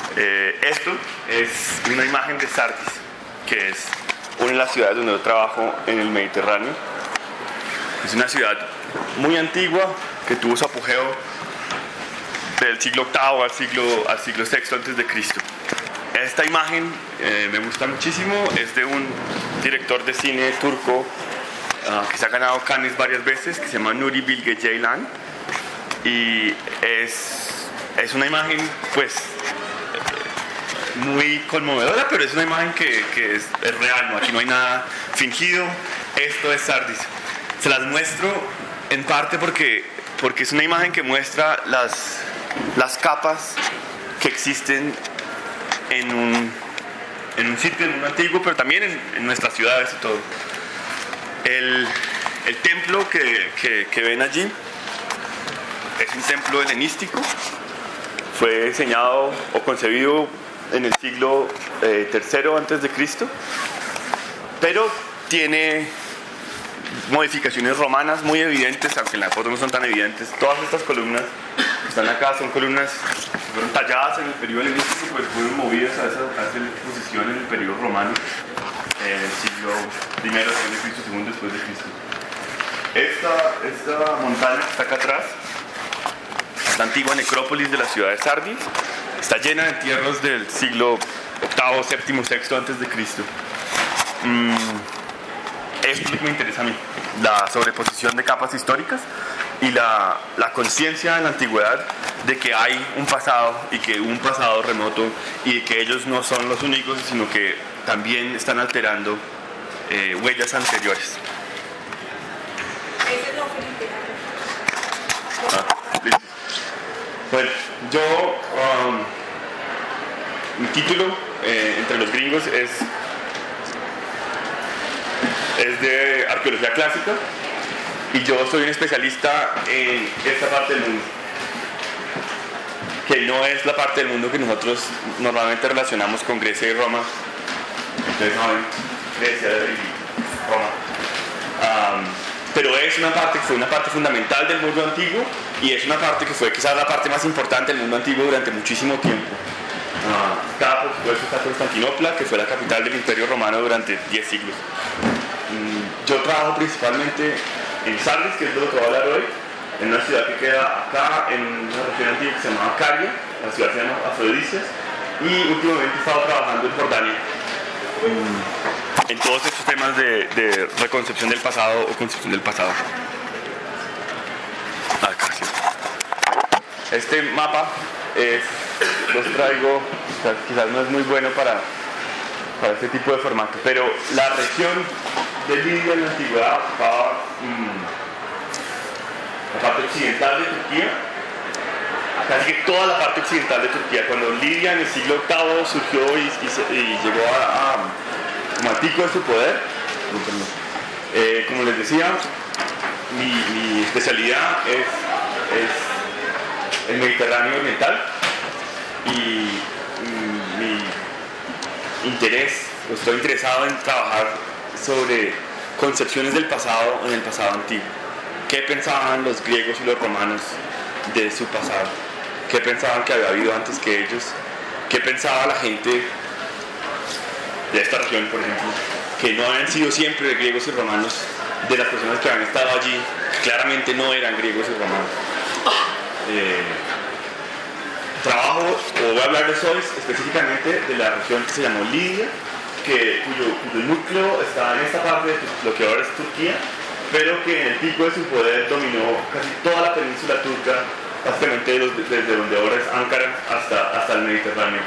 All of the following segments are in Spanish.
Esto es una imagen de Sardis, que es una de las ciudades donde yo trabajo en el Mediterráneo. Es una ciudad muy antigua que tuvo su apogeo del siglo VIII al siglo VI antes de Cristo. Esta imagen me gusta muchísimo, es de un director de cine turco que se ha ganado Cannes varias veces, que se llama Nuri Bilge Ceylan, y es una imagen pues muy conmovedora, pero es una imagen que es real, ¿no? Aquí no hay nada fingido. Esto es Sardis. Se las muestro en parte porque es una imagen que muestra las capas que existen en un sitio, en un antiguo, pero también en nuestras ciudades y todo. El templo que ven allí es un templo helenístico. Fue diseñado o concebido en el siglo III antes de Cristo, pero tiene modificaciones romanas muy evidentes, aunque en la foto no son tan evidentes. Todas estas columnas que están acá son columnas que fueron talladas en el periodo helenístico, pues fueron movidas a esa posición en el periodo romano, siglo I después de Cristo, II después de Cristo. Esta montaña que está acá atrás, la antigua necrópolis de la ciudad de Sardis, está llena de entierros del siglo VIII, VII, VI antes de Cristo. Esto es lo que me interesa a mí, la sobreposición de capas históricas y la conciencia en la antigüedad de que hay un pasado y que un pasado remoto y que ellos no son los únicos, sino que también están alterando huellas anteriores. Bueno, mi título entre los gringos es de arqueología clásica y yo soy un especialista en esta parte del mundo, que no es la parte del mundo que nosotros normalmente relacionamos con Grecia y Roma. Ustedes saben, Grecia y Roma. Pero es una parte que fue una parte fundamental del mundo antiguo y es una parte que fue quizás la parte más importante del mundo antiguo durante muchísimo tiempo. Está, por supuesto, está Constantinopla, que fue la capital del Imperio Romano durante 10 siglos. Yo trabajo principalmente en Sardis, que es de lo que voy a hablar hoy, en una ciudad que queda acá, en una región antigua que se llama Caria. La ciudad se llama Afrodisias, y últimamente he estado trabajando en Jordania en todos estos temas de reconcepción del pasado o concepción del pasado. Acá, sí. Este mapa los traigo, quizás no es muy bueno para este tipo de formato, pero la región de Lidia en la antigüedad ocupaba la parte occidental de Turquía, casi que toda la parte occidental de Turquía. Cuando Lidia en el siglo VIII surgió y llegó como al pico de su poder, como les decía, mi especialidad es el Mediterráneo oriental, y estoy interesado en trabajar sobre concepciones del pasado en el pasado antiguo. ¿Qué pensaban los griegos y los romanos de su pasado? ¿Qué pensaban que había habido antes que ellos? ¿Qué pensaba la gente de esta región, por ejemplo, que no habían sido siempre griegos y romanos, de las personas que habían estado allí, que claramente no eran griegos y romanos? Voy a hablarles hoy específicamente de la región que se llamó Lidia, cuyo núcleo está en esta parte de lo que ahora es Turquía, pero que en el pico de su poder dominó casi toda la península turca, básicamente desde donde ahora es Ankara hasta el Mediterráneo.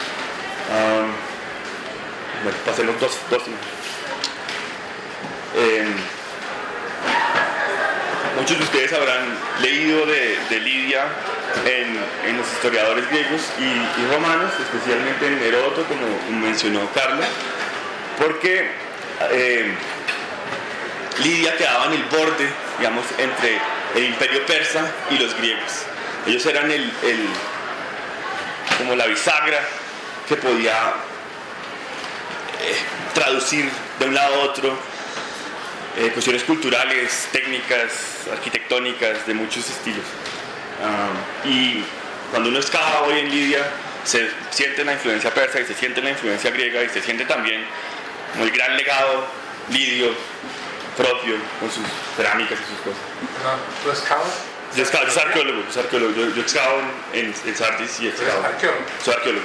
Bueno, pasemos dos muchos de ustedes habrán leído de Lidia en los historiadores griegos y romanos, especialmente en Heródoto, como mencionó Carlos, porque Lidia quedaba en el borde, digamos, entre el imperio persa y los griegos. Ellos eran como la bisagra que podía traducir de un lado a otro cuestiones culturales, técnicas, arquitectónicas, de muchos estilos. Y cuando uno excava hoy en Lidia, se siente la influencia persa y se siente la influencia griega y se siente también como el gran legado lidio propio con sus cerámicas y sus cosas. ¿Tú excavas? Yo soy arqueólogo. Yo excavo en Sardis y excavo. ¿Arqueólogo? Soy arqueólogo.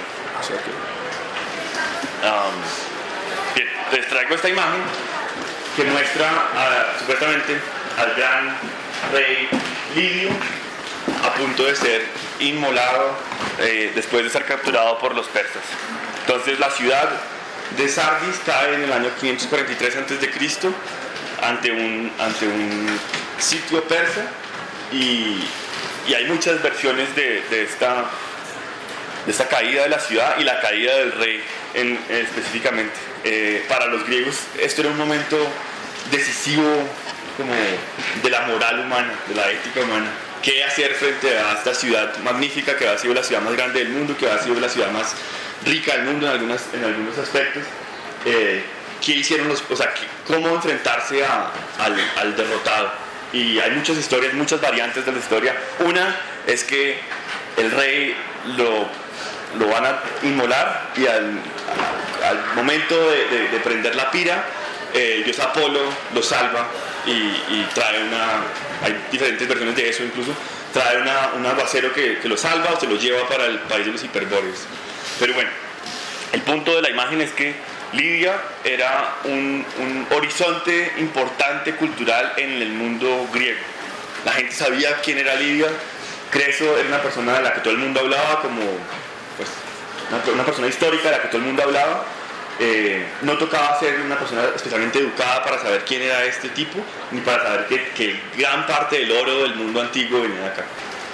Bien, les traigo esta imagen que muestra supuestamente al gran rey lidio a punto de ser inmolado después de ser capturado por los persas. Entonces la ciudad de Sardis cae en el año 543 a.C. ante un sitio persa y hay muchas versiones de esta caída de la ciudad y la caída del rey específicamente. Para los griegos esto era un momento decisivo como de la moral humana, de la ética humana. ¿Qué hacer frente a esta ciudad magnífica que ha sido la ciudad más grande del mundo, que ha sido la ciudad más rica del mundo en algunos aspectos? ¿Qué hicieron cómo enfrentarse al derrotado? Y hay muchas historias, muchas variantes de la historia. Una es que el rey lo van a inmolar y al momento de prender la pira, el dios Apolo lo salva y trae hay diferentes versiones de eso incluso, trae un aguacero que lo salva o se lo lleva para el país de los hiperbóreos. Pero bueno, el punto de la imagen es que Lidia era un horizonte importante cultural en el mundo griego. La gente sabía quién era Lidia. Creso era una persona de la que todo el mundo hablaba, como pues, una persona histórica de la que todo el mundo hablaba. No tocaba ser una persona especialmente educada para saber quién era este tipo, ni para saber que gran parte del oro del mundo antiguo venía de acá.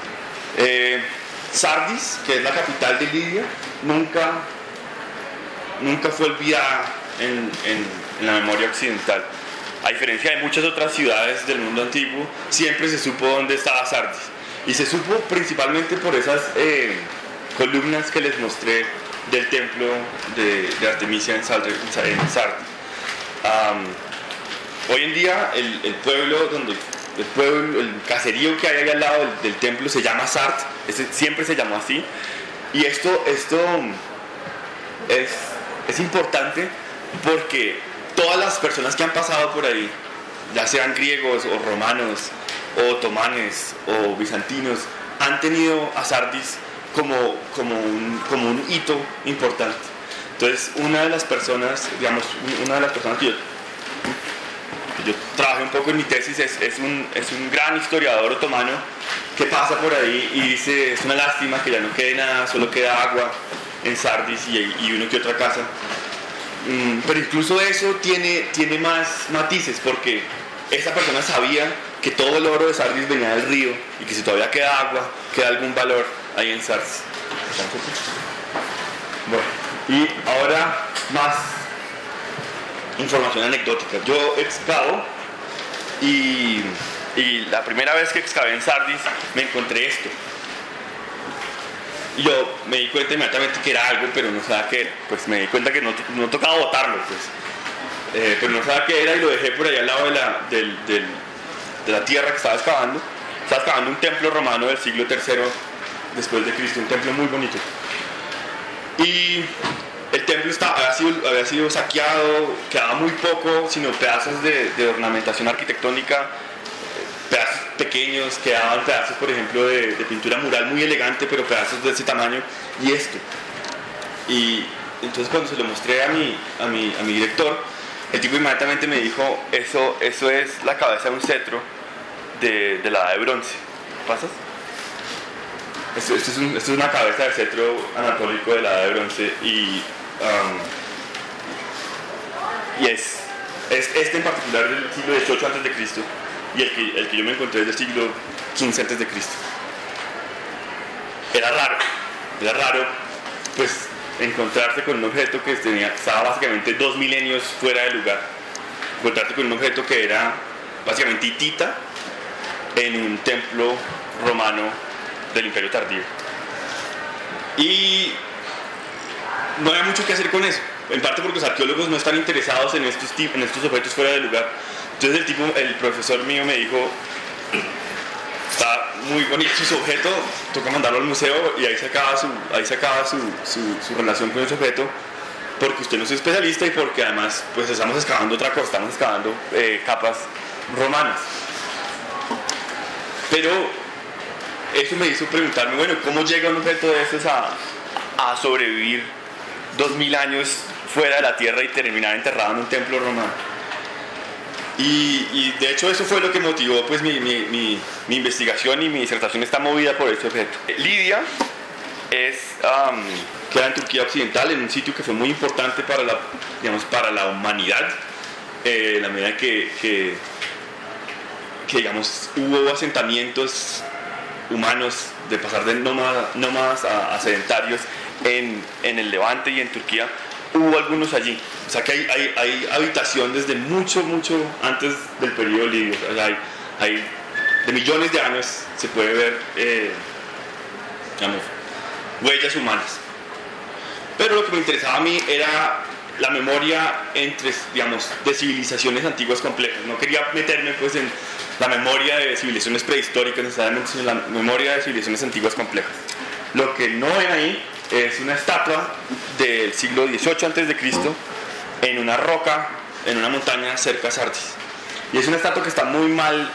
Sardis, que es la capital de Lidia, nunca fue olvidada en la memoria occidental. A diferencia de muchas otras ciudades del mundo antiguo, siempre se supo dónde estaba Sardis. Y se supo principalmente por esas columnas que les mostré del templo de Artemisia en Sardis. Hoy en día el caserío que hay ahí al lado del templo se llama Sart, siempre se llamó así. Y esto es importante porque todas las personas que han pasado por ahí, ya sean griegos o romanos o otomanes o bizantinos, han tenido a Sardis como un hito importante. Entonces una de las personas que yo trabajé un poco en mi tesis es un gran historiador otomano que pasa por ahí y dice: es una lástima que ya no quede nada, solo queda agua en Sardis y uno que otra casa. Pero incluso eso tiene más matices, porque esa persona sabía que todo el oro de Sardis venía del río y que si todavía queda agua, queda algún valor ahí en Sardis. Bueno, y ahora más información anecdótica. Yo excavo y la primera vez que excavé en Sardis me encontré esto. Y yo me di cuenta inmediatamente que era algo, pero no sabía qué era. Pues me di cuenta que no tocaba botarlo, pues. Pero no sabía qué era y lo dejé por allá al lado de la tierra que estaba excavando. Estaba excavando un templo romano del siglo III después de Cristo, un templo muy bonito. Y el templo había sido saqueado, quedaba muy poco, sino pedazos de ornamentación arquitectónica, pedazos pequeños, quedaban pedazos, por ejemplo, de pintura mural muy elegante, pero pedazos de ese tamaño, y esto. Y entonces cuando se lo mostré a mi director, el tipo inmediatamente me dijo: eso es la cabeza de un cetro de la edad de bronce. ¿Pasas? Esto es una cabeza de cetro anatólico de la edad de bronce y este en particular del siglo XVIII a.C. y el que yo me encontré es del siglo XV a.C. Era raro pues encontrarse con un objeto que estaba básicamente 2 milenios fuera de lugar, encontrarse con un objeto que era básicamente hitita en un templo romano del Imperio Tardío. Y no había mucho que hacer con eso, en parte porque los arqueólogos no están interesados en estos objetos fuera de lugar. Entonces el profesor mío me dijo: Está muy bonito su objeto, toca mandarlo al museo y ahí se acaba su relación con ese objeto, porque usted no es especialista y porque además pues estamos excavando otra cosa, estamos excavando capas romanas. Pero eso me hizo preguntarme, bueno, ¿cómo llega un objeto de estos a sobrevivir 2000 años fuera de la tierra y terminar enterrado en un templo romano? Y de hecho eso fue lo que motivó pues mi investigación, y mi disertación está movida por este objeto. Lidia queda en Turquía Occidental, en un sitio que fue muy importante para la humanidad, en la medida que digamos, hubo asentamientos humanos de pasar de nómadas a sedentarios en el Levante y en Turquía. Hubo algunos allí, o sea que hay habitación desde mucho antes del periodo lidio. O sea, hay de millones de años se puede ver digamos, huellas humanas. Pero lo que me interesaba a mí era la memoria de civilizaciones antiguas complejas. No quería meterme pues en la memoria de civilizaciones prehistóricas necesariamente, sino la memoria de civilizaciones antiguas complejas. Lo que no ven ahí es una estatua del siglo XVIII a.C. en una roca, en una montaña cerca de Sardis. Y es una estatua que está muy mal,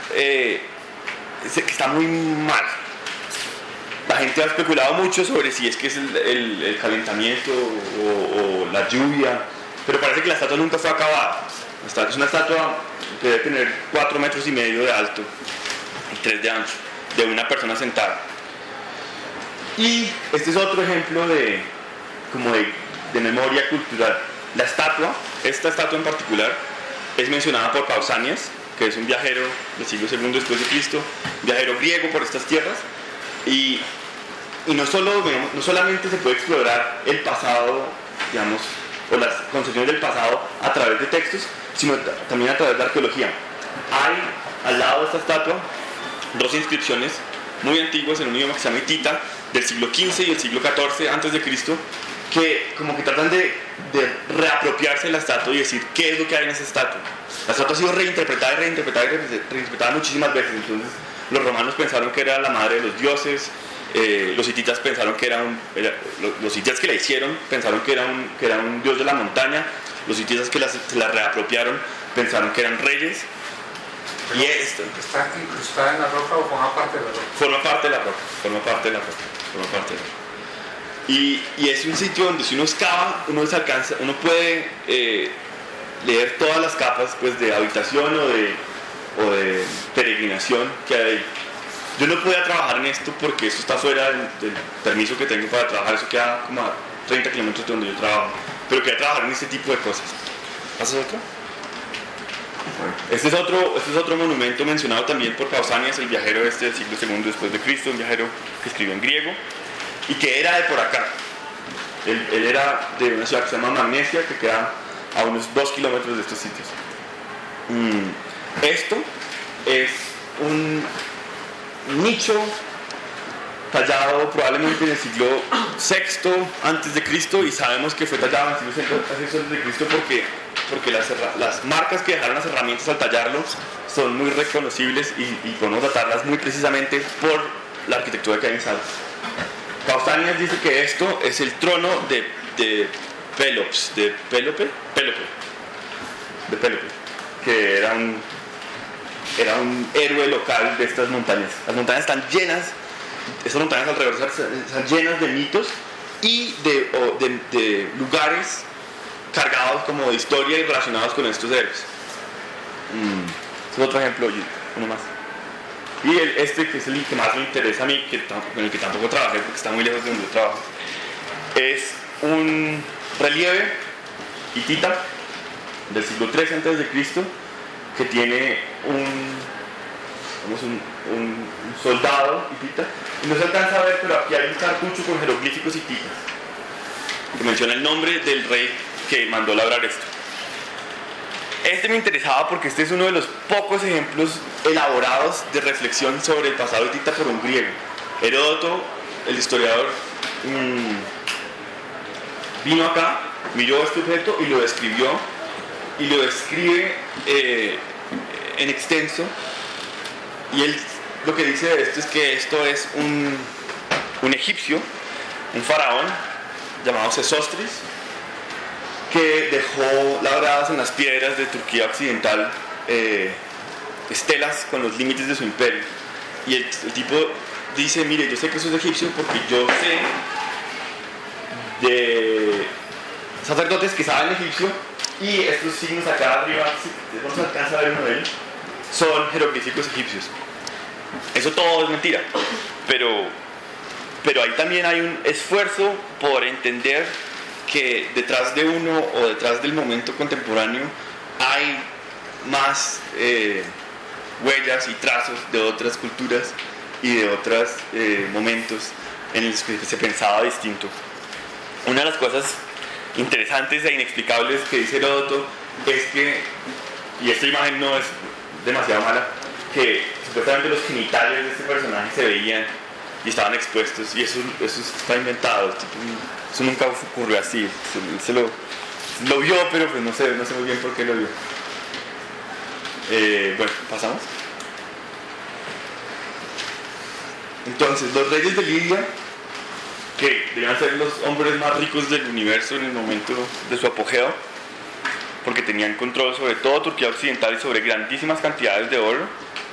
La gente ha especulado mucho sobre si es que es el calentamiento o la lluvia, pero parece que la estatua nunca fue acabada. Es una estatua que debe tener 4,5 metros de alto y 3 de ancho, de una persona sentada. Y este es otro ejemplo de memoria cultural. Esta estatua en particular, es mencionada por Pausanias, que es un viajero del siglo II después de Cristo, un viajero griego por estas tierras, y no solamente se puede explorar el pasado, digamos, o las concepciones del pasado a través de textos, sino también a través de arqueología. Hay al lado de esta estatua 2 inscripciones muy antiguas en un idioma que se llama hitita, del siglo XV y el siglo XIV a.C., que como que tratan de reapropiarse de la estatua y decir qué es lo que hay en esa estatua. La estatua ha sido reinterpretada muchísimas veces. Entonces los romanos pensaron que era la madre de los dioses, los hititas pensaron que los hititas que la hicieron pensaron que era un dios de la montaña, los hititas que se la reapropiaron pensaron que eran reyes. Y esto ¿está incrustada en la roca o forma parte de la roca? Forma parte de la roca. Y es un sitio donde si uno excava, uno puede leer todas las capas pues, de habitación o de peregrinación que hay ahí. Yo no podía trabajar en esto porque esto está fuera del permiso que tengo para trabajar, eso queda como a 30 kilómetros de donde yo trabajo, pero quería trabajar en este tipo de cosas. ¿Pasas otro? Este es otro monumento mencionado también por Pausanias, el viajero del siglo II después de Cristo, un viajero que escribió en griego y que era de por acá. Él era de una ciudad que se llama Magnesia, que queda a unos 2 kilómetros de estos sitios. Esto es un nicho tallado probablemente en el siglo VI antes de Cristo, y sabemos que fue tallado en el siglo VI antes de Cristo porque las marcas que dejaron las herramientas al tallarlo son muy reconocibles y podemos datarlas muy precisamente por la arquitectura que hay en Sardis. Pausanias dice que esto es el trono de Pélops, Pélope, que era un héroe local de estas montañas. Las montañas están llenas, estas montañas alrededor están llenas de mitos y de lugares cargados como de historia y relacionados con estos héroes. Este es otro ejemplo, uno más. Y este que es el que más me interesa a mí, con el que tampoco trabajé porque está muy lejos de donde yo trabajo, es un relieve hitita del siglo III a.C. que tiene un soldado hitita, y no se alcanza a ver, pero aquí hay un cartucho con jeroglíficos hititas que menciona el nombre del rey que mandó labrar esto. Este me interesaba porque este es uno de los pocos ejemplos elaborados de reflexión sobre el pasado hitita por un griego. Heródoto, el historiador, vino acá, miró este objeto y lo describió, y lo describe en extenso, y él lo que dice de esto es que esto es un egipcio, un faraón llamado Sesostris, que dejó labradas en las piedras de Turquía occidental estelas con los límites de su imperio. Y el tipo dice, mire, yo sé que eso es egipcio porque yo sé de sacerdotes que saben egipcio, y estos signos acá arriba, si no se alcanza a ver uno de ellos, son jeroglíficos egipcios. Eso todo es mentira, pero ahí también hay un esfuerzo por entender que detrás de uno o detrás del momento contemporáneo hay más huellas y trazos de otras culturas y de otros momentos en los que se pensaba distinto. Una de las cosas interesantes e inexplicables que dice Heródoto es que, y esta imagen no es demasiado mala, que supuestamente los genitales de este personaje se veían y estaban expuestos, y eso está inventado, eso nunca ocurrió así, se lo vio, pero pues no sé muy bien por qué lo vio. Bueno, pasamos. Entonces, los reyes de Lidia, que debían ser los hombres más ricos del universo en el momento de su apogeo, porque tenían control sobre toda Turquía occidental y sobre grandísimas cantidades de oro,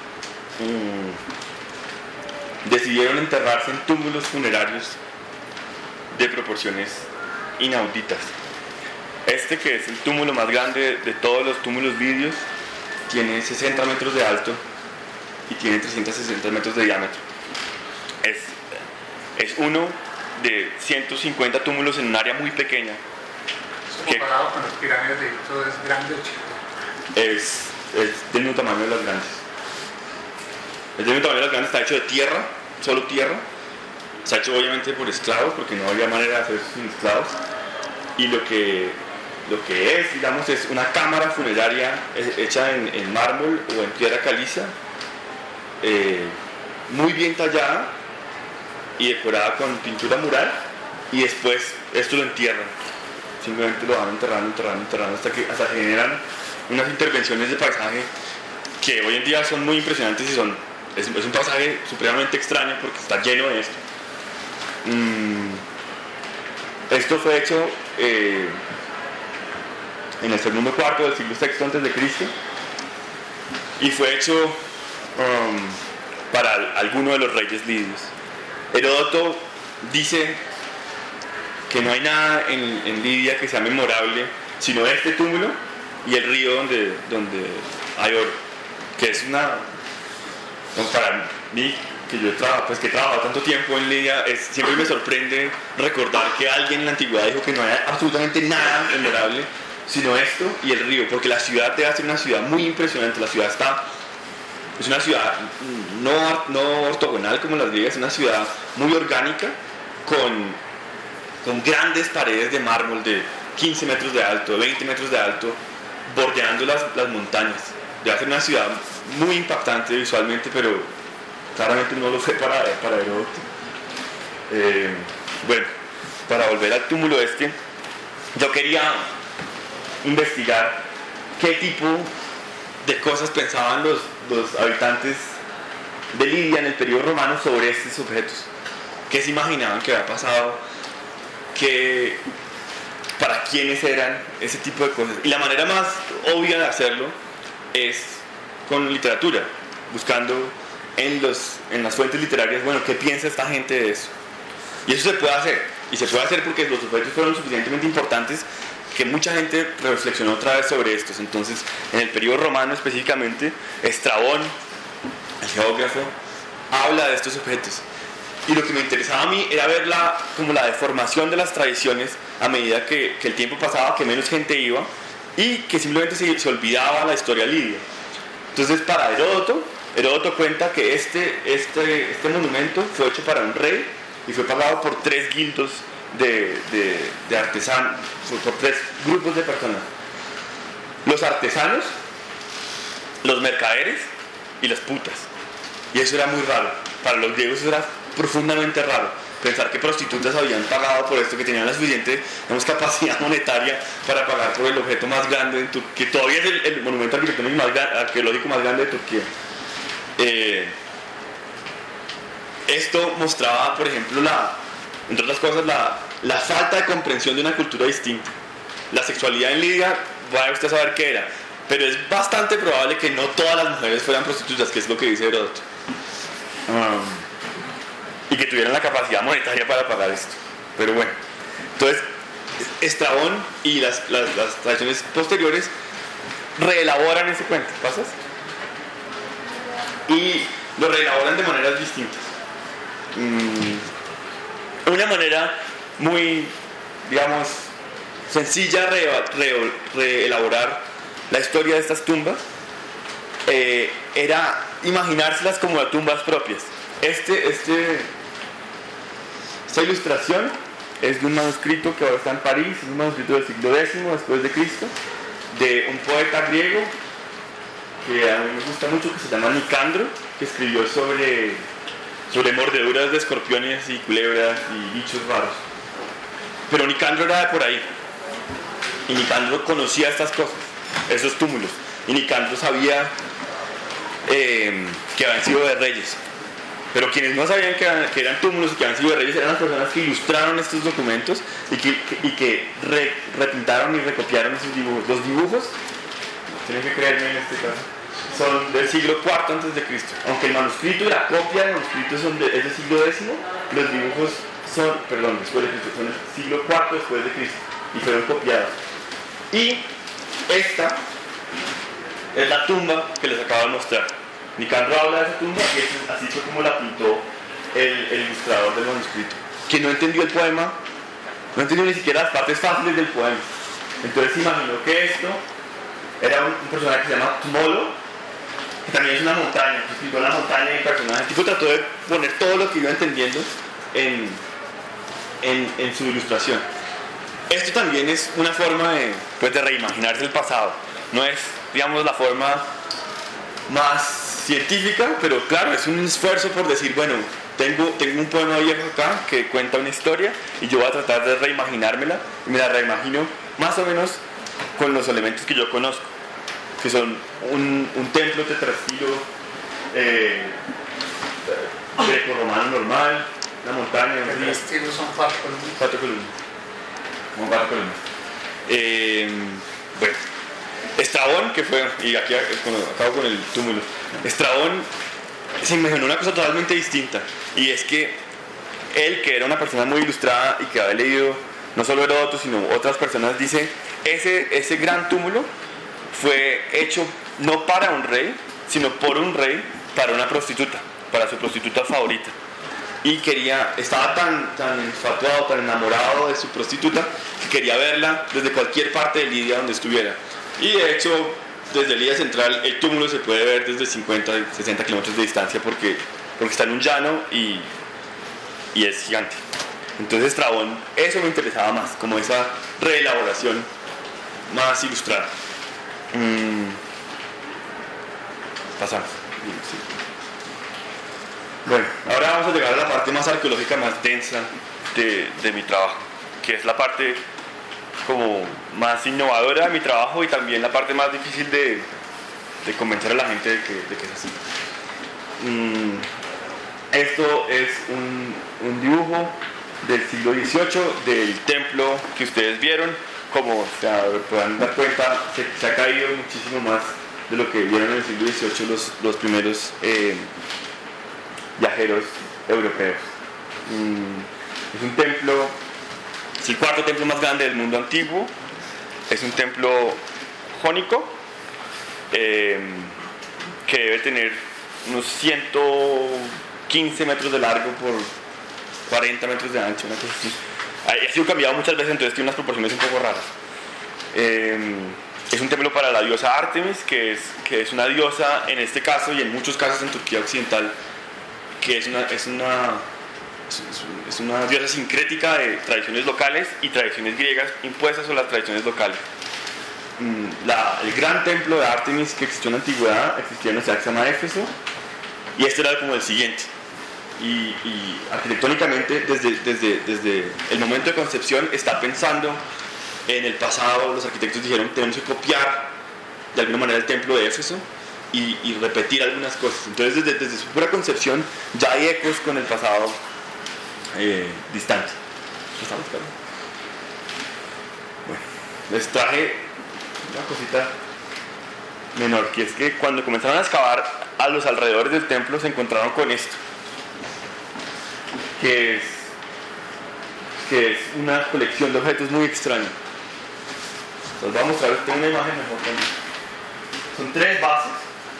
decidieron enterrarse en túmulos funerarios de proporciones inauditas. Este, que es el túmulo más grande de todos los túmulos lidios, tiene 60 metros de alto y tiene 360 metros de diámetro. Es uno de 150 túmulos en un área muy pequeña. ¿Esto comparado con las pirámides de Egipto es grande o chico? Es del mismo tamaño de las grandes. El del mismo tamaño de las grandes, está hecho de tierra, solo tierra. Está hecho obviamente por esclavos, porque no había manera de hacer eso sin esclavos. Y lo que es, digamos, es una cámara funeraria hecha en mármol o en piedra caliza, muy bien tallada y decorada con pintura mural, y después esto lo entierran. Simplemente lo van enterrando hasta que generan unas intervenciones de paisaje que hoy en día son muy impresionantes, y es un paisaje supremamente extraño porque está lleno de esto. Esto fue hecho en el segundo cuarto del siglo VI antes de Cristo, y fue hecho para alguno de los reyes lidios. Heródoto dice que no hay nada en Lidia que sea memorable sino este túmulo y el río donde hay oro, que es para mí, que yo he trabajado tanto tiempo en Lidia, siempre me sorprende recordar que alguien en la antigüedad dijo que no hay absolutamente nada memorable sino esto y el río, porque la ciudad debe ser una ciudad muy impresionante. La ciudad es una ciudad no ortogonal como las griegas, es una ciudad muy orgánica, con grandes paredes de mármol de 15 metros de alto, de 20 metros de alto, bordeando las montañas. Debe ser una ciudad muy impactante visualmente, pero claramente no lo fue para Heródoto. Bueno, para volver al túmulo yo quería investigar qué tipo de cosas pensaban los habitantes de Lidia en el periodo romano sobre estos objetos. ¿Qué se imaginaban que había pasado? ¿Para quiénes eran ese tipo de cosas? Y la manera más obvia de hacerlo es con literatura, buscando en las fuentes literarias, bueno, ¿qué piensa esta gente de eso? Y eso se puede hacer, y se puede hacer porque los objetos fueron suficientemente importantes que mucha gente reflexionó otra vez sobre estos. Entonces, en el periodo romano específicamente, Estrabón, el geógrafo, habla de estos objetos. Y lo que me interesaba a mí era ver como la deformación de las tradiciones a medida que el tiempo pasaba, que menos gente iba y que simplemente se olvidaba la historia lidia. Entonces, para Heródoto cuenta que este monumento fue hecho para un rey y fue pagado por 3 guildos de artesanos, por 3 grupos de personas: los artesanos, los mercaderes y las putas. Y eso era muy raro. Para los griegos eso era profundamente raro, pensar que prostitutas habían pagado por esto, que tenían la suficiente, capacidad monetaria para pagar por el objeto más grande que todavía es el monumento arqueológico más grande de Turquía. Esto mostraba, por ejemplo, entre otras cosas, la falta de comprensión de una cultura distinta. La sexualidad en Lidia, vaya usted a saber qué era, pero es bastante probable que no todas las mujeres fueran prostitutas, que es lo que dice Heródoto. Y que tuvieran la capacidad monetaria para pagar esto. Pero bueno, entonces Estrabón y las tradiciones posteriores reelaboran ese cuento, ¿pasas? Y lo reelaboran de maneras distintas. Una manera muy, digamos, sencilla de reelaborar la historia de estas tumbas era imaginárselas como tumbas propias. Esta ilustración es de un manuscrito que ahora está en París, es un manuscrito del siglo X después de Cristo, de un poeta griego que a mí me gusta mucho, que se llama Nicandro, que escribió sobre mordeduras de escorpiones y culebras y bichos raros. Pero Nicandro era de por ahí, y Nicandro conocía estas cosas, esos túmulos, y Nicandro sabía que habían sido de reyes. Pero quienes no sabían que eran túmulos y que habían sido de reyes eran las personas que ilustraron estos documentos y que repintaron y recopiaron esos dibujos. Los dibujos, tienen que creerme en este caso, son del siglo IV a.C. Aunque el manuscrito y la copia del manuscrito es del siglo X, los dibujos son, después de Cristo, son del siglo IV después de Cristo y fueron copiados. Y esta es la tumba que les acabo de mostrar. Nicandro habla de esa tumba y así fue como la pintó el ilustrador del manuscrito, que no entendió el poema, no entendió ni siquiera las partes fáciles del poema. Entonces imaginó que esto era un personaje que se llama Tumolo, que también es una montaña, que explicó la montaña y el personaje. El tipo trató de poner todo lo que iba entendiendo en su ilustración. Esto también es una forma de reimaginarse el pasado. No es, digamos, la forma más científica, pero claro, es un esfuerzo por decir, bueno, tengo un poema viejo acá que cuenta una historia y yo voy a tratar de reimaginármela, y me la reimagino más o menos con los elementos que yo conozco, que son un templo tetrastilo greco-romano normal, una montaña, un río. Estilos son 4 columnas. 4 columnas. Como 4 columnas. Bueno, Estrabón, que fue, y aquí acabo con el túmulo. Estrabón se imaginó una cosa totalmente distinta, y es que él, que era una persona muy ilustrada y que había leído no solo Heródoto sino otras personas, dice, ese gran túmulo fue hecho no para un rey, sino por un rey para una prostituta, para su prostituta favorita, y estaba tan infatuado, tan enamorado de su prostituta, que quería verla desde cualquier parte de Lidia donde estuviera. Y de hecho, desde Lidia Central, el túmulo se puede ver desde 50, 60 kilómetros de distancia porque está en un llano y es gigante. Entonces Estrabón, eso me interesaba más, como esa reelaboración más ilustrada. Pasamos. Bueno, ahora vamos a llegar a la parte más arqueológica, más densa de mi trabajo, que es la parte como más innovadora de mi trabajo y también la parte más difícil de convencer a la gente de que es así. Esto es un dibujo del siglo XVIII del templo que ustedes vieron. Como se puedan dar cuenta, se ha caído muchísimo más de lo que vieron en el siglo XVIII los primeros viajeros europeos. Es un templo, es el cuarto templo más grande del mundo antiguo. Es un templo jónico que debe tener unos 115 metros de largo por 40 metros de ancho, una cosa así. Ha sido cambiado muchas veces, entonces tiene unas proporciones un poco raras. Es un templo para la diosa Artemis, que es una diosa en este caso y en muchos casos en Turquía occidental, que es una diosa sincrética de tradiciones locales y tradiciones griegas impuestas sobre las tradiciones locales. El gran templo de Artemis que existió en la antigüedad existía en una ciudad que se llama Éfeso, y este era como el siguiente. Y arquitectónicamente, desde el momento de concepción, está pensando en el pasado. Los arquitectos dijeron, tenemos que copiar de alguna manera el templo de Éfeso, y repetir algunas cosas. Entonces desde su pura concepción ya hay ecos con el pasado distante. ¿Estamos claros? Bueno, les traje una cosita menor, que es que cuando comenzaron a excavar a los alrededores del templo se encontraron con esto, que es una colección de objetos muy extraños. Les voy a mostrar, tengo una imagen mejor también. Son 3 bases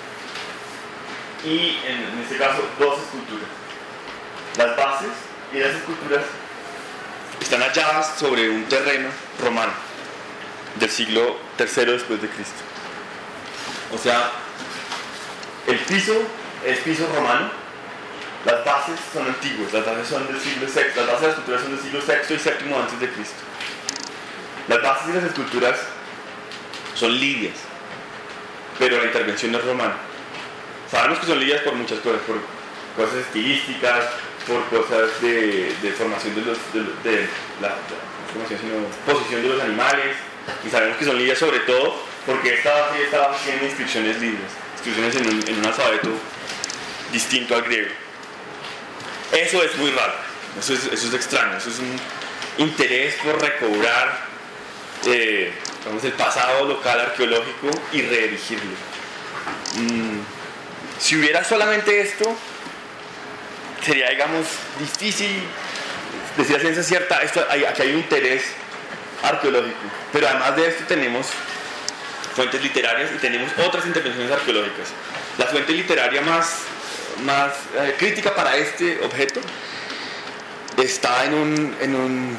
y en este caso 2 esculturas. Las bases y las esculturas están halladas sobre un terreno romano del siglo III después de Cristo. O sea, el piso es piso romano, las bases son antiguas, las bases son del siglo VI, las bases de las esculturas son del siglo VI y VII antes de Cristo. Las bases y las esculturas son lidias, pero la intervención no es romana. Sabemos que son lidias por muchas cosas, por cosas estilísticas, por cosas de formación de la posición de los animales, y sabemos que son lidias sobre todo porque esta base tiene inscripciones lidias, inscripciones en un alfabeto distinto al griego. Eso es muy raro, eso es extraño, eso es un interés por recobrar el pasado local arqueológico y reerigirlo. Si hubiera solamente esto, sería, digamos, difícil decir a ciencia cierta, aquí hay un interés arqueológico, pero además de esto tenemos fuentes literarias y tenemos otras intervenciones arqueológicas. La fuente literaria más crítica para este objeto está en un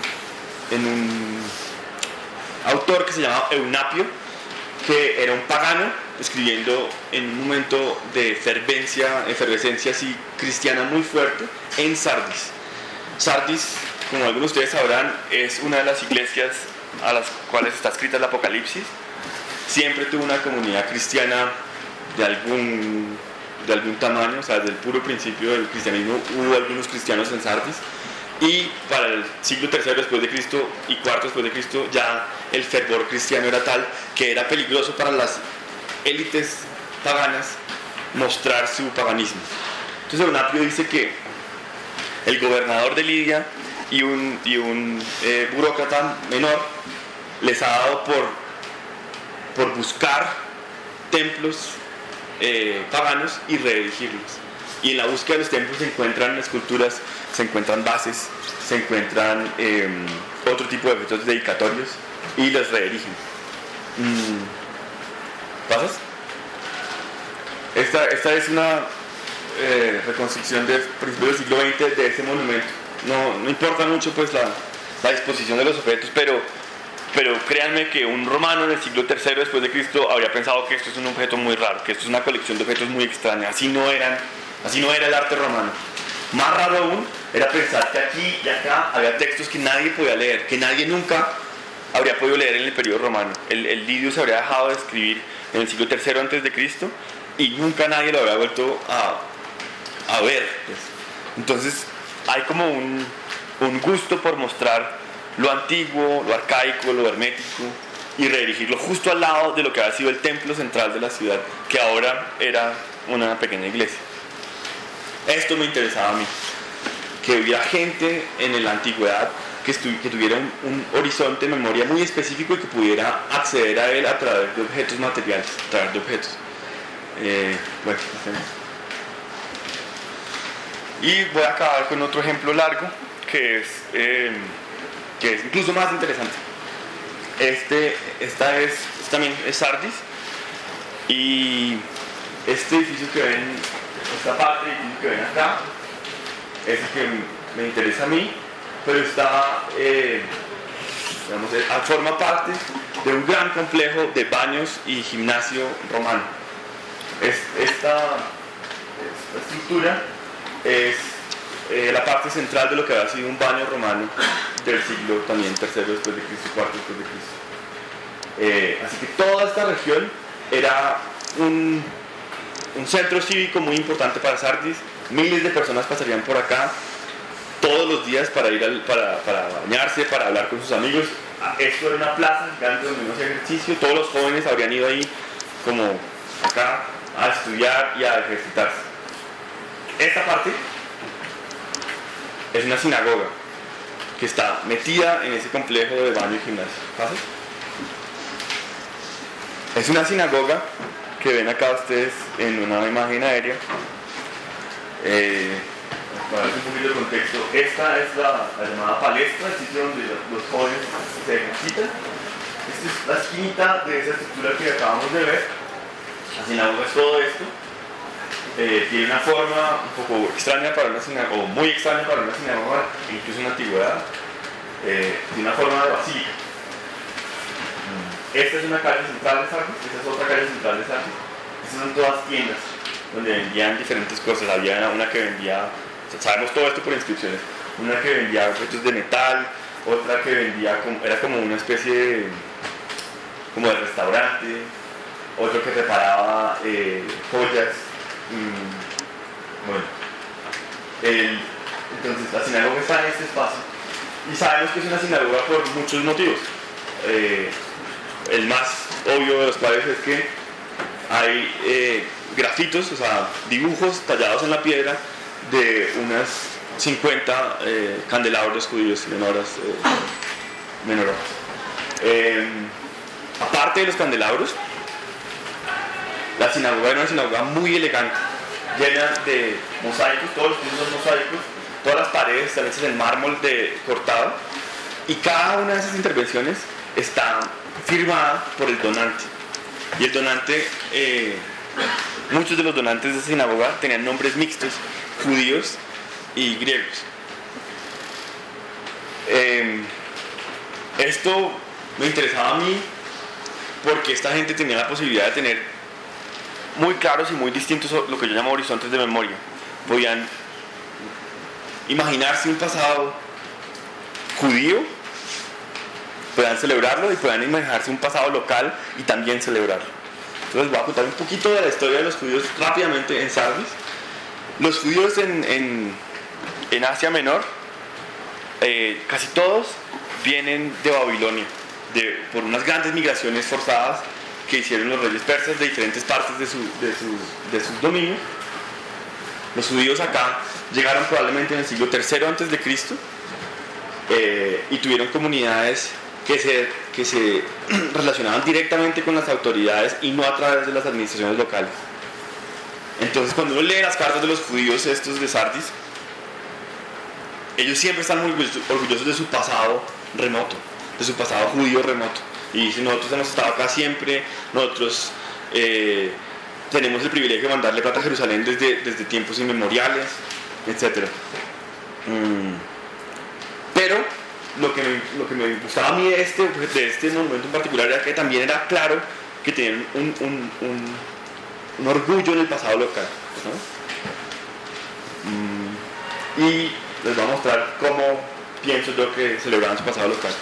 autor que se llama Eunapio, que era un pagano escribiendo en un momento de efervescencia así cristiana muy fuerte en Sardis. Sardis, como algunos de ustedes sabrán, es una de las iglesias a las cuales está escrita el Apocalipsis. Siempre tuvo una comunidad cristiana de algún tamaño, o sea, desde el puro principio del cristianismo hubo algunos cristianos en Sardis, y para el siglo III después de Cristo y IV después de Cristo ya el fervor cristiano era tal que era peligroso para las élites paganas mostrar su paganismo. Entonces Eunapio dice que el gobernador de Lidia y un burócrata menor les ha dado por buscar templos paganos y reerigirlos. Y en la búsqueda de los templos se encuentran esculturas, se encuentran bases, se encuentran otro tipo de objetos dedicatorios y los reerigen. ¿Pasas? Esta es una reconstrucción del principio del siglo XX de ese monumento. No importa mucho pues la disposición de los objetos, pero créanme que un romano en el siglo III después de Cristo habría pensado que esto es un objeto muy raro, que esto es una colección de objetos muy extraña. Así no era el arte romano. Más raro aún era pensar que aquí y acá había textos que nadie podía leer, que nadie nunca habría podido leer en el periodo romano. El Lidio se habría dejado de escribir en el siglo III antes de Cristo y nunca nadie lo habría vuelto a ver, pues. Entonces hay como un gusto por mostrar lo antiguo, lo arcaico, lo hermético y redirigirlo justo al lado de lo que había sido el templo central de la ciudad, que ahora era una pequeña iglesia. Esto me interesaba a mí, que hubiera gente en la antigüedad que tuviera un horizonte de memoria muy específico y que pudiera acceder a él a través de objetos materiales, a través de objetos. Bueno, y voy a acabar con otro ejemplo largo que es incluso más interesante. Esta también es Sardis, y este edificio que ven, esta parte del edificio que ven acá, es el que me interesa a mí, pero forma parte de un gran complejo de baños y gimnasio romano. Esta estructura es la parte central de lo que había sido un baño romano del siglo también III después de Cristo, IV después de Cristo. Así que toda esta región era un centro cívico muy importante para Sardis. Miles de personas pasarían por acá todos los días para bañarse, para hablar con sus amigos. Esto era una plaza gigante donde uno hacía ejercicio. Todos los jóvenes habrían ido ahí como acá a estudiar y a ejercitarse. Esta parte es una sinagoga que está metida en ese complejo de baño y gimnasio. ¿Pasa? Es una sinagoga que ven acá ustedes en una imagen aérea. Para darles un poquito de contexto, esta es la llamada palestra, el sitio donde los jóvenes se ejercitan. Esta es la esquinita de esa estructura que acabamos de ver. La sinagoga es todo esto. Tiene una forma un poco extraña para una sinagoga, o muy extraña para una sinagoga, incluso en la antigüedad. Tiene una forma de basílica. Esta es una calle central de Sardis, esta es otra calle central de Sardis. Estas son todas tiendas donde vendían diferentes cosas. Había una que vendía, sabemos todo esto por inscripciones, una que vendía objetos de metal, otra que vendía, era como una especie de, como de restaurante, otro que reparaba joyas. Bueno, entonces la sinagoga está en este espacio y sabemos que es una sinagoga por muchos motivos. El más obvio de los cuales es que hay grafitos, o sea, dibujos tallados en la piedra de unas 50 candelabros judíos, menoras. Aparte de los candelabros, la sinagoga era una sinagoga muy elegante, llena de mosaicos, todos los pisos son mosaicos, todas las paredes están hechas en mármol cortado, y cada una de esas intervenciones está firmada por el donante. Y el donante, muchos de los donantes de esa sinagoga tenían nombres mixtos, judíos y griegos. Esto me interesaba a mí porque esta gente tenía la posibilidad de tener muy claros y muy distintos lo que yo llamo horizontes de memoria. Podían imaginarse un pasado judío, puedan celebrarlo, y puedan imaginarse un pasado local y también celebrarlo. Entonces voy a contar un poquito de la historia de los judíos rápidamente en Sardis. Los judíos en Asia Menor, casi todos vienen de Babilonia, por unas grandes migraciones forzadas que hicieron los reyes persas de diferentes partes de sus dominios. Los judíos acá llegaron probablemente en el siglo III antes de Cristo, y tuvieron comunidades que se relacionaban directamente con las autoridades y no a través de las administraciones locales. Entonces, cuando uno lee las cartas de los judíos estos de Sardis, ellos siempre están muy orgullosos de su pasado remoto, de su pasado judío remoto. Y dicen: nosotros hemos estado acá siempre, nosotros tenemos el privilegio de mandarle plata a Jerusalén desde tiempos inmemoriales, etc. Pero lo que me gustaba a mí de este monumento en particular era que también era claro que tenían un orgullo en el pasado local, ¿no? Y les voy a mostrar cómo pienso yo que celebraban su pasado local.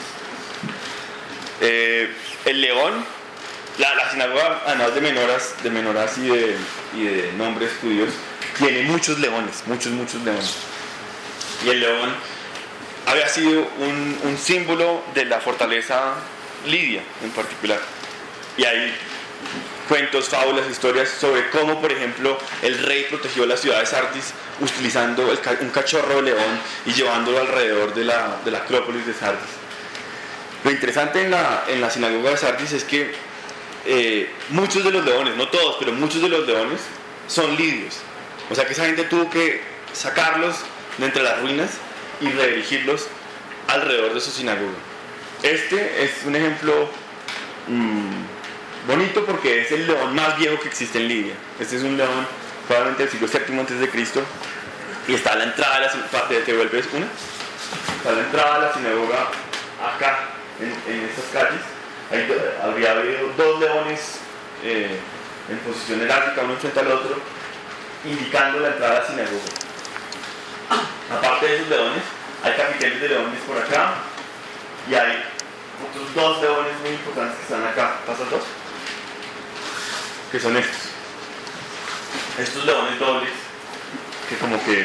El león, la sinagoga, además de menoras y de nombres judíos, tiene muchos leones, muchos leones. Y el león había sido un símbolo de la fortaleza lidia en particular. Y hay cuentos, fábulas, historias sobre cómo, por ejemplo, el rey protegió la ciudad de Sardis utilizando un cachorro de león y llevándolo alrededor de la Acrópolis de Sardis. Lo interesante en la sinagoga de Sardis es que muchos de los leones, no todos, pero muchos de los leones son lidios. O sea que esa gente tuvo que sacarlos de entre las ruinas y redirigirlos alrededor de su sinagoga. Este es un ejemplo bonito porque es el león más viejo que existe en Lidia. Este es un león probablemente del siglo VII antes de Cristo, y está a la entrada de la sinagoga. ¿Te vuelves una? Está a la entrada de la sinagoga acá, en estas calles. Habría habido dos leones en posición heráldica, uno frente al otro, indicando la entrada a la sinagoga. Aparte de esos leones, hay capiteles de leones por acá, y hay otros dos leones muy importantes que están acá. ¿Pasas dos? Que son estos leones dobles, que como que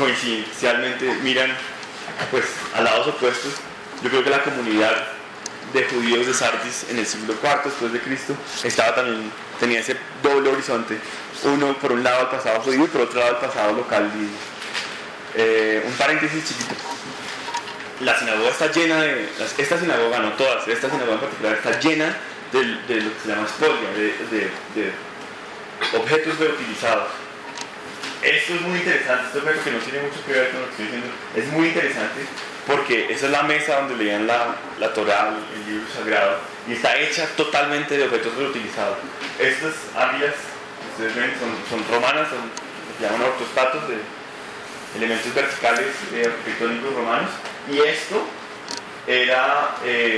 coincidencialmente miran pues a lados opuestos. Yo creo que la comunidad de judíos de Sardis en el siglo IV después de Cristo tenía ese doble horizonte, uno por un lado el pasado judío y por otro lado el pasado local. Un paréntesis chiquito: la sinagoga está llena esta sinagoga, no todas, esta sinagoga en particular está llena de lo que se llama spolia, de objetos reutilizados. Esto es muy interesante, esto es algo que no tiene mucho que ver con lo que estoy diciendo. Es muy interesante porque esa es la mesa donde leían la Torá, el libro sagrado, y está hecha totalmente de objetos reutilizados. Estas áreas, ustedes ven, son romanas, se llaman ortostatos, de elementos verticales arquitectónicos romanos, y esto era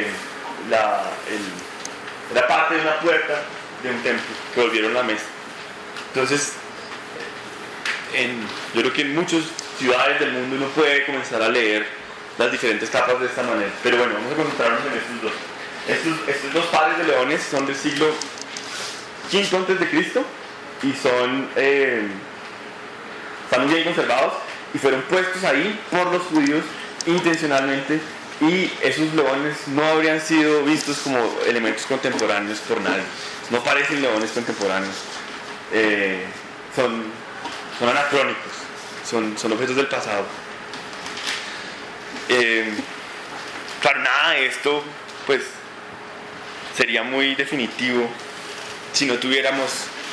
parte de una puerta de un templo que volvieron la mesa. Entonces, yo creo que en muchas ciudades del mundo uno puede comenzar a leer las diferentes capas de esta manera. Pero bueno, vamos a concentrarnos en estos dos. Estos dos pares de leones son del siglo V a.C. y están muy bien conservados y fueron puestos ahí por los judíos intencionalmente, y esos leones no habrían sido vistos como elementos contemporáneos por nadie. No parecen leones contemporáneos. Son anacrónicos, son objetos del pasado. Claro, nada de esto pues sería muy definitivo si no tuviéramos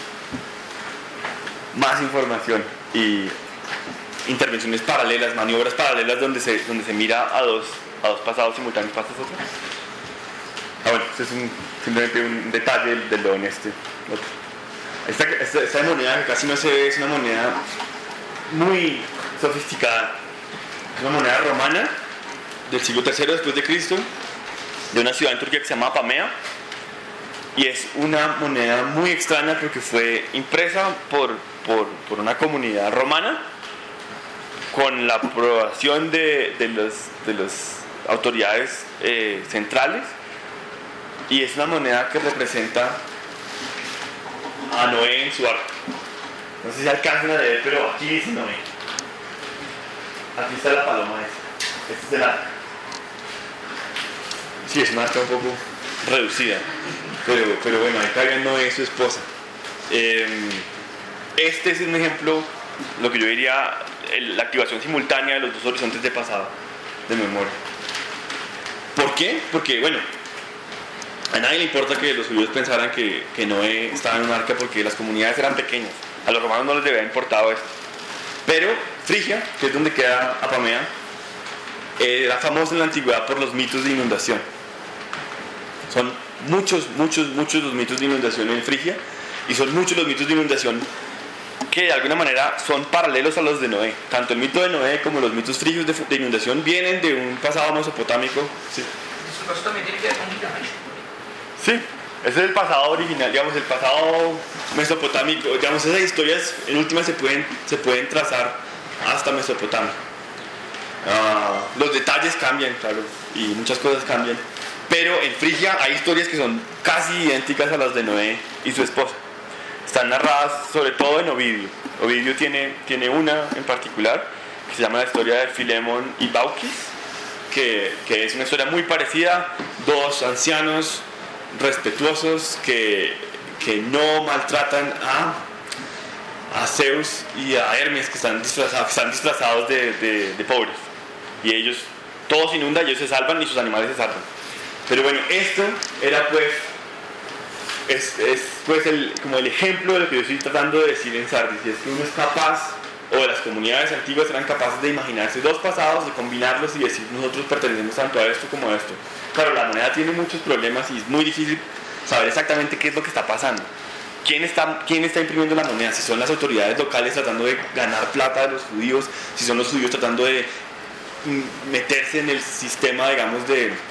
más información y intervenciones paralelas, maniobras paralelas donde se mira a dos pasados simultáneos. ¿Pasas otro? Bueno, este es simplemente un detalle del león otro. Esta moneda que casi no se ve es una moneda muy sofisticada. Es una moneda romana del siglo III después de Cristo, de una ciudad en Turquía que se llama Apamea, y es una moneda muy extraña porque fue impresa por una comunidad romana con la aprobación de las autoridades centrales, y es una moneda que representa a Noé en su arca. No sé si alcanzan a leer, pero aquí dice Noé. Aquí está la paloma esta. Este es el arca. Sí, es una arca un poco reducida, pero bueno, ahí cargan Noé y su esposa. Este es un ejemplo, lo que yo diría, la activación simultánea de los dos horizontes de pasado, de memoria. ¿Por qué? Porque, bueno, a nadie le importa que los judíos pensaran que Noé estaba en un arca porque las comunidades eran pequeñas. A los romanos no les debía importado esto. Pero Frigia, que es donde queda Apamea, era famosa en la antigüedad por los mitos de inundación. Son muchos los mitos de inundación en Frigia, y son muchos los mitos de inundación que de alguna manera son paralelos a los de Noé. Tanto el mito de Noé como los mitos frigios de inundación vienen de un pasado mesopotámico. Sí. Eso también tiene que ver con Gilgamesh. Sí, ese es el pasado original, digamos, el pasado mesopotámico. Digamos, esas historias en última se pueden trazar hasta Mesopotamia. Los detalles cambian, claro, y muchas cosas cambian, pero en Frigia hay historias que son casi idénticas a las de Noé y su esposa. Están narradas sobre todo en Ovidio. Ovidio tiene una en particular que se llama la historia de Filemón y Baucis, que es una historia muy parecida. Dos ancianos respetuosos que no maltratan a Zeus y a Hermes, que están disfrazados de pobres, y ellos, todos inundan y ellos se salvan y sus animales se salvan. Pero bueno, esto era como el ejemplo de lo que yo estoy tratando de decir en Sardis, y es que uno es capaz, o las comunidades antiguas eran capaces de imaginarse dos pasados, de combinarlos y decir: nosotros pertenecemos tanto a esto como a esto. Claro, la moneda tiene muchos problemas y es muy difícil saber exactamente qué es lo que está pasando. ¿Quién está imprimiendo la moneda? Si son las autoridades locales tratando de ganar plata de los judíos, si son los judíos tratando de meterse en el sistema, digamos,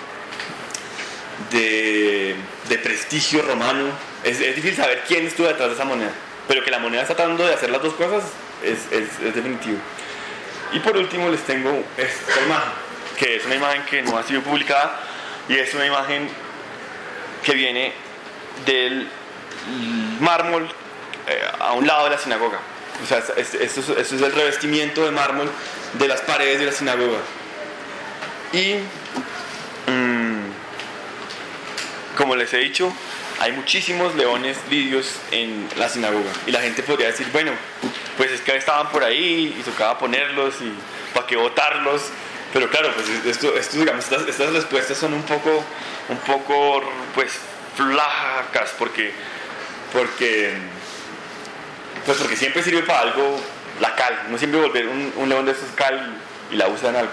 de prestigio romano. Es difícil saber quién estuvo detrás de esa moneda, pero que la moneda está tratando de hacer las dos cosas es definitivo. Y por último les tengo esta imagen, que es una imagen que no ha sido publicada, y es una imagen que viene del mármol a un lado de la sinagoga. O sea, esto es el revestimiento de mármol de las paredes de la sinagoga. Y como les he dicho, hay muchísimos leones lidios en la sinagoga. Y la gente podría decir, bueno, pues es que estaban por ahí y tocaba ponerlos y para qué botarlos. Pero claro, pues digamos, estas respuestas son un poco pues flacas porque siempre sirve para algo la cal. No siempre volver un león de estos cal y la usan algo.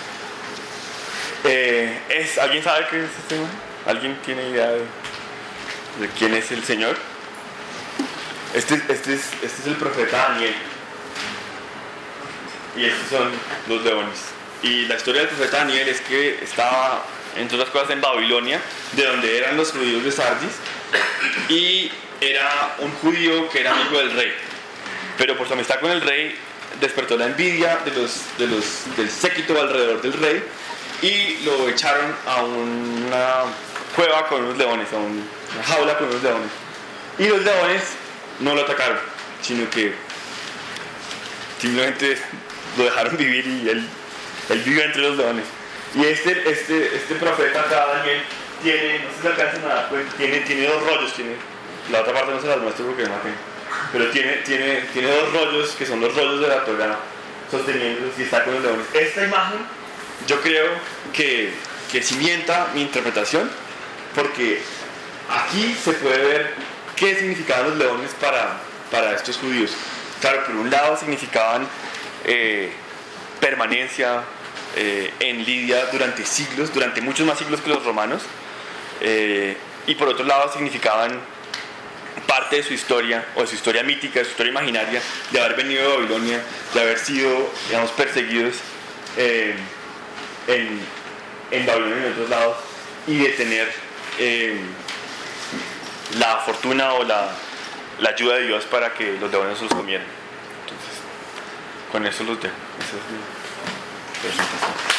¿Alguien sabe qué es este tema? ¿Alguien tiene idea de quién es el Señor? Este es el profeta Daniel. Y estos son los leones. Y la historia del profeta Daniel es que estaba, entre otras cosas, en Babilonia, de donde eran los judíos de Sardis, y era un judío que era amigo del rey. Pero por su amistad con el rey despertó la envidia del séquito alrededor del rey y lo echaron a una cueva con unos leones, a una jaula con unos leones. Y los leones no lo atacaron, sino que simplemente lo dejaron vivir y él vive entre los leones. Y este profeta acá, Daniel, tiene, no sé si se alcanzan a dar cuenta, tiene dos rollos, la otra parte no se las muestro porque no la tengo, pero tiene dos rollos que son los rollos de la Torá sosteniéndolos y está con los leones. Esta imagen yo creo que cimienta mi interpretación, porque aquí se puede ver qué significaban los leones para estos judíos. Claro, por un lado significaban permanencia en Lidia durante siglos, durante muchos más siglos que los romanos, y por otro lado significaban parte de su historia, o de su historia mítica, de su historia imaginaria, de haber venido de Babilonia, de haber sido, digamos, perseguidos en Babilonia y en otros lados, y de tener la fortuna o la ayuda de Dios para que los leones se los comieran. Entonces, con eso los dejo. Esa es mi presentación.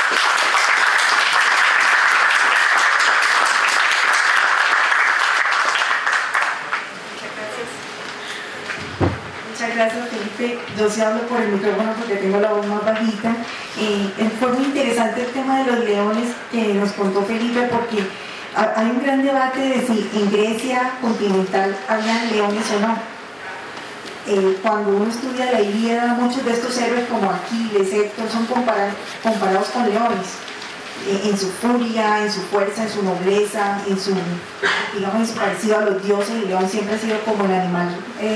Muchas gracias, Felipe. Yo sí hablo por el micrófono porque tengo la voz más bajita. Fue muy interesante el tema de los leones que nos contó Felipe, porque hay un gran debate de si en Grecia continental habían leones o no. Cuando uno estudia la Ilíada, muchos de estos héroes como Aquiles, Héctor, son comparados con leones. En su furia, en su fuerza, en su nobleza, en su parecido a los dioses. El león siempre ha sido como el animal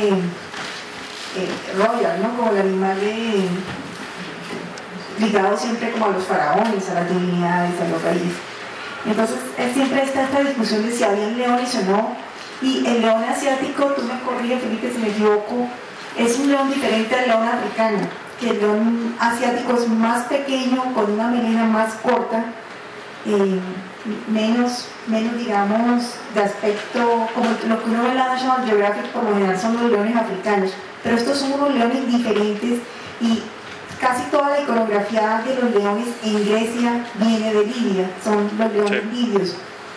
royal, ¿no? Como el animal ligado siempre como a los faraones, a las divinidades, a los reyes. Entonces siempre está esta discusión de si habían leones o no. Y el león asiático, tú me corriges, Felipe, si me equivoco, es un león diferente al león africano, que el león asiático es más pequeño, con una melena más corta, menos digamos de aspecto, como lo que uno ve en la National Geographic, por lo general son los leones africanos, pero estos son unos leones diferentes, y casi toda la iconografía de los leones en Grecia viene de Lidia, son los leones lidios.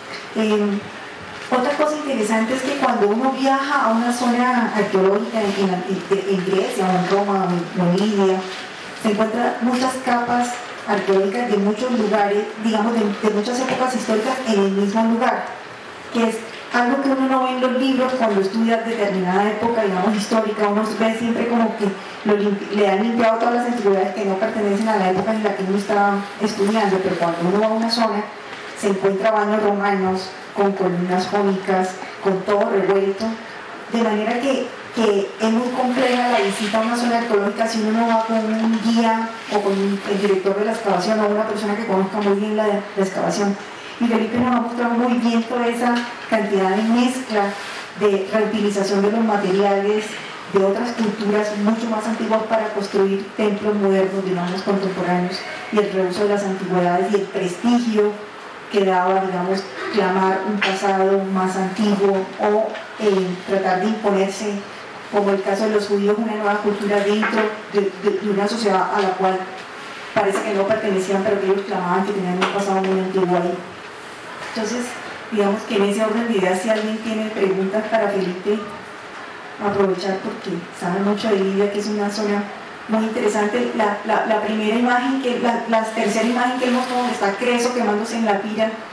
Otra cosa interesante es que cuando uno viaja a una zona arqueológica en Grecia o en Roma o en Lidia, se encuentran muchas capas arqueológicas de muchos lugares, digamos de muchas épocas históricas en el mismo lugar, que es algo que uno no ve en los libros cuando estudia determinada época, digamos, histórica. Uno ve siempre como que le han limpiado todas las antigüedades que no pertenecen a la época en la que uno estaba estudiando, pero cuando uno va a una zona se encuentra baños romanos con columnas jónicas, con todo revuelto, de manera que es muy compleja la visita a una zona arqueológica si uno no va con un guía o con el director de la excavación o una persona que conozca muy bien la excavación. Y Felipe nos ha mostrado muy bien toda esa cantidad de mezcla de reutilización de los materiales de otras culturas mucho más antiguas para construir templos modernos, digamos, contemporáneos, y el reuso de las antigüedades y el prestigio que daba, digamos, clamar un pasado más antiguo o tratar de imponerse, como el caso de los judíos, una nueva cultura dentro de una sociedad a la cual parece que no pertenecían, pero que ellos clamaban que tenían un pasado muy antiguo ahí. Entonces, digamos que en ese orden de ideas, si alguien tiene preguntas para Felipe, aprovechar porque sabe mucho de Lidia, que es una zona muy interesante. La primera imagen, la tercera imagen que él mostró, donde está Creso quemándose en la pira,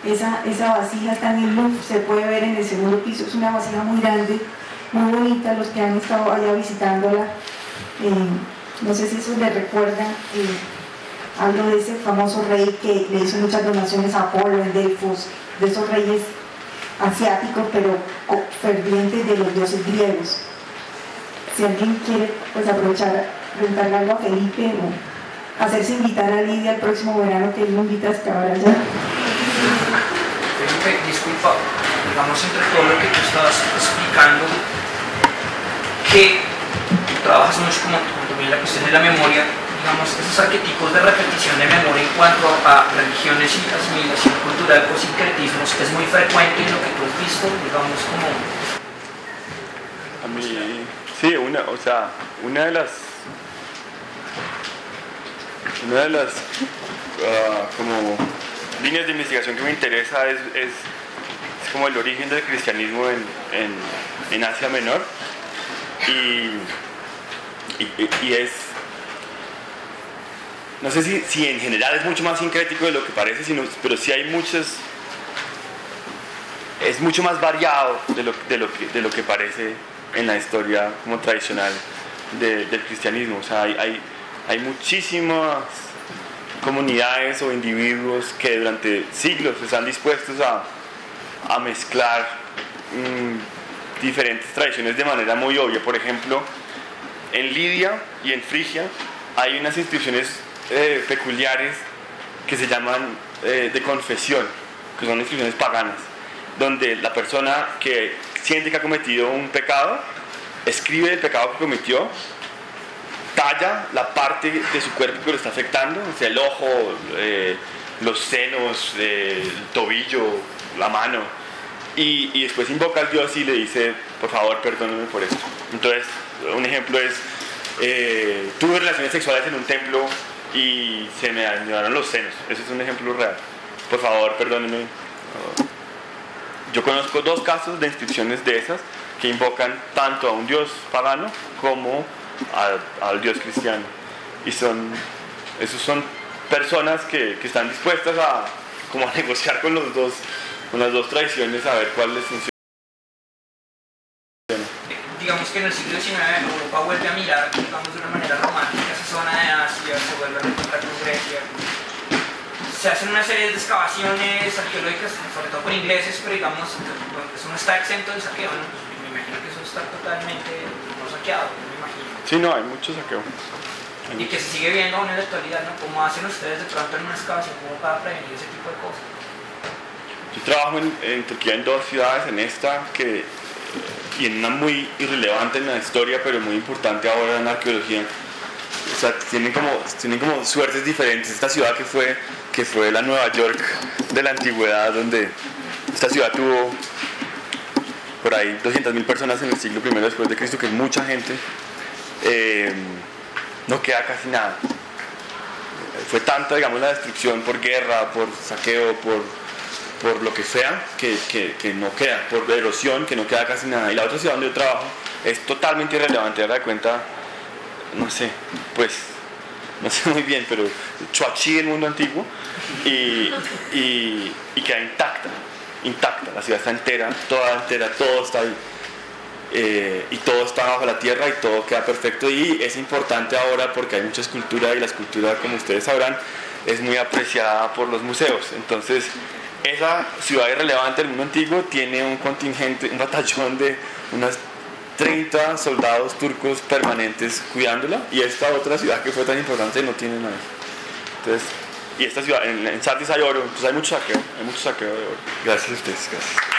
esa vasija está en el Louvre, se puede ver en el segundo piso, es una vasija muy grande, muy bonita, los que han estado allá visitándola. No sé si eso les recuerda, hablo de ese famoso rey que le hizo muchas donaciones a Apolo en Delfos, de esos reyes asiáticos pero fervientes de los dioses griegos. Si alguien quiere pues aprovechar, preguntarle algo a Felipe o hacerse invitar a Lidia el próximo verano, que él lo invita a excavar allá. Felipe, disculpa, digamos entre todo lo que tú estabas explicando, que tú trabajas mucho como también la cuestión de la memoria, digamos, esos arquetipos de repetición de memoria en cuanto a religiones y asimilación cultural o sincretismos es muy frecuente en lo que tú has visto, digamos, como... A mí, sí, una de las como líneas de investigación que me interesa es como el origen del cristianismo en Asia Menor y es, no sé si en general es mucho más sincrético de lo que parece, pero sí hay es mucho más variado de lo que parece en la historia como tradicional del cristianismo. O sea, hay muchísimas comunidades o individuos que durante siglos están dispuestos a mezclar diferentes tradiciones de manera muy obvia. Por ejemplo, en Lidia y en Frigia hay unas inscripciones peculiares que se llaman de confesión, que son inscripciones paganas, donde la persona que siente que ha cometido un pecado escribe el pecado que cometió, talla la parte de su cuerpo que lo está afectando, o sea, el ojo, los senos, el tobillo, la mano, y después invoca al Dios y le dice, por favor, perdóname por esto. Entonces, un ejemplo es, tuve relaciones sexuales en un templo y se me dañaron los senos. Ese es un ejemplo real. Por favor, perdónenme. Yo conozco 2 casos de inscripciones de esas que invocan tanto a un Dios pagano como al Dios cristiano. Y esos son personas que están dispuestas a negociar con las dos tradiciones, a ver cuál les funciona. Digamos que en el siglo XIX Europa vuelve a mirar, digamos, de una manera romántica esa zona de Asia, se vuelve a encontrar con Grecia. Se hacen una serie de excavaciones arqueológicas, sobre todo por ingleses, pero digamos, eso no está exento de saqueo, ¿no? Pues me imagino que eso está totalmente no saqueado, me imagino. Sí, no, hay mucho saqueo. Y que se sigue viendo aún en la actualidad, ¿no? ¿Cómo hacen ustedes de pronto en una excavación como para prevenir ese tipo de cosas? Yo trabajo en Turquía en 2 ciudades, en esta y en una muy irrelevante en la historia, pero muy importante ahora en la arqueología. O sea, tienen como suertes diferentes. Esta ciudad que fue la Nueva York de la antigüedad, donde esta ciudad tuvo por ahí 200.000 personas en el siglo I después de Cristo, que es mucha gente. No queda casi nada. Fue tanta, digamos, la destrucción por guerra, por saqueo, por lo que sea, que no queda, por erosión, que no queda casi nada. Y la otra ciudad donde yo trabajo es totalmente irrelevante, haga de cuenta, no sé muy bien, pero Chuachi del mundo antiguo, y queda intacta, la ciudad está entera, todo está ahí. Y todo está bajo la tierra y todo queda perfecto, y es importante ahora porque hay mucha escultura, y la escultura, como ustedes sabrán, es muy apreciada por los museos. Entonces esa ciudad irrelevante del mundo antiguo tiene un contingente, un batallón de unas 30 soldados turcos permanentes cuidándola, y esta otra ciudad que fue tan importante no tiene nada. Entonces, y esta ciudad, en Sardis hay oro, entonces hay mucho saqueo de oro. Gracias a ustedes, gracias.